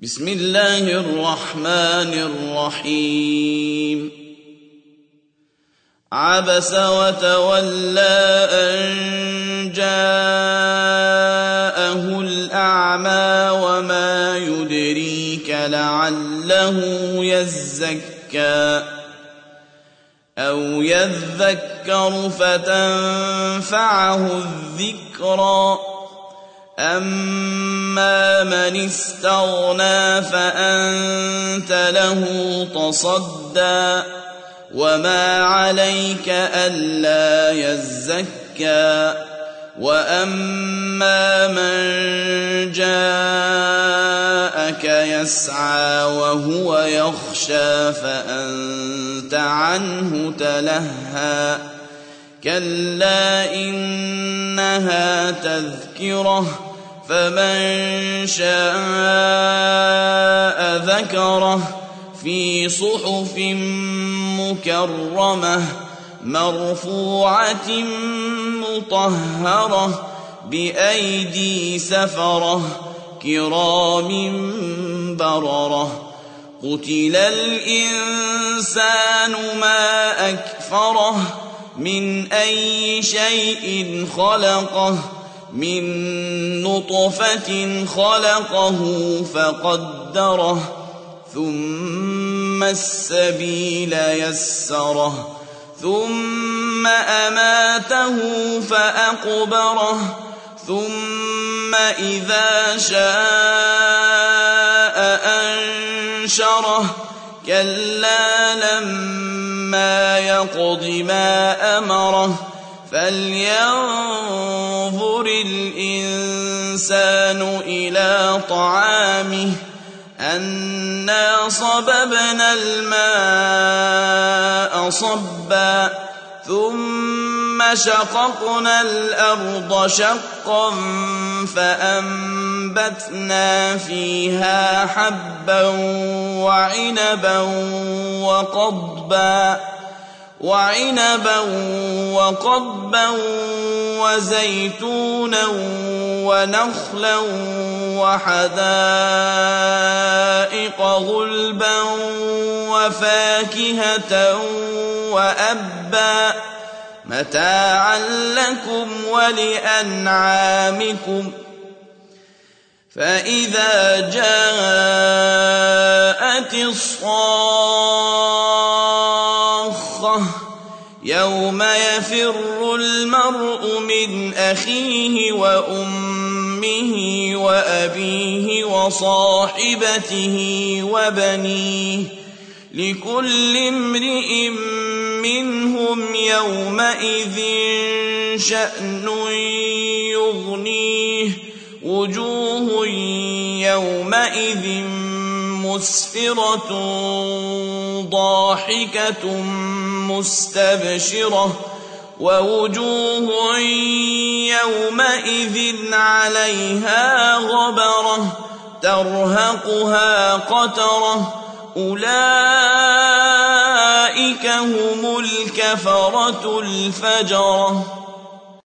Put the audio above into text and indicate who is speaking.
Speaker 1: بسم الله الرحمن الرحيم عبس وتولى أن جاءه الأعمى وما يدريك لعله يزكى أو يذكر فتنفعه الذكرى أما من استغنى فأنت له تصدى وما عليك ألا يزكى وأما من جاءك يسعى وهو يخشى فأنت عنه تلهى كلا إنها تذكرة فمن شاء ذكره في صحف مكرمة مرفوعة مطهرة بأيدي سفرة كرام بررة قتل الإنسان ما أكفره من أي شيء خلقه من نطفة خلقه فقدره ثم السبيل يسره ثم أماته فأقبره ثم إذا شاء أنشره كلا لما يقض ما أمره فلينظر الإنسان إلى طعامه أنا صببنا الماء صبا ثم شققنا الأرض شقا فأنبتنا فيها حبا وعنبا وزيتونا ونخلا وحدائق غلبا وفاكهة وأبا متاعا لكم ولأنعامكم فإذا جاءت الصاخة يوم يفر المرء من أخيه وأمه وأبيه وصاحبته وبنيه لكل امرئ منهم يومئذ شأن يغنيه وجوه يومئذ مسفرة ضاحكة مستبشرة ووجوه يومئذ عليها غبرة ترهقها قترة أولئك هم الكفرة الفجرة.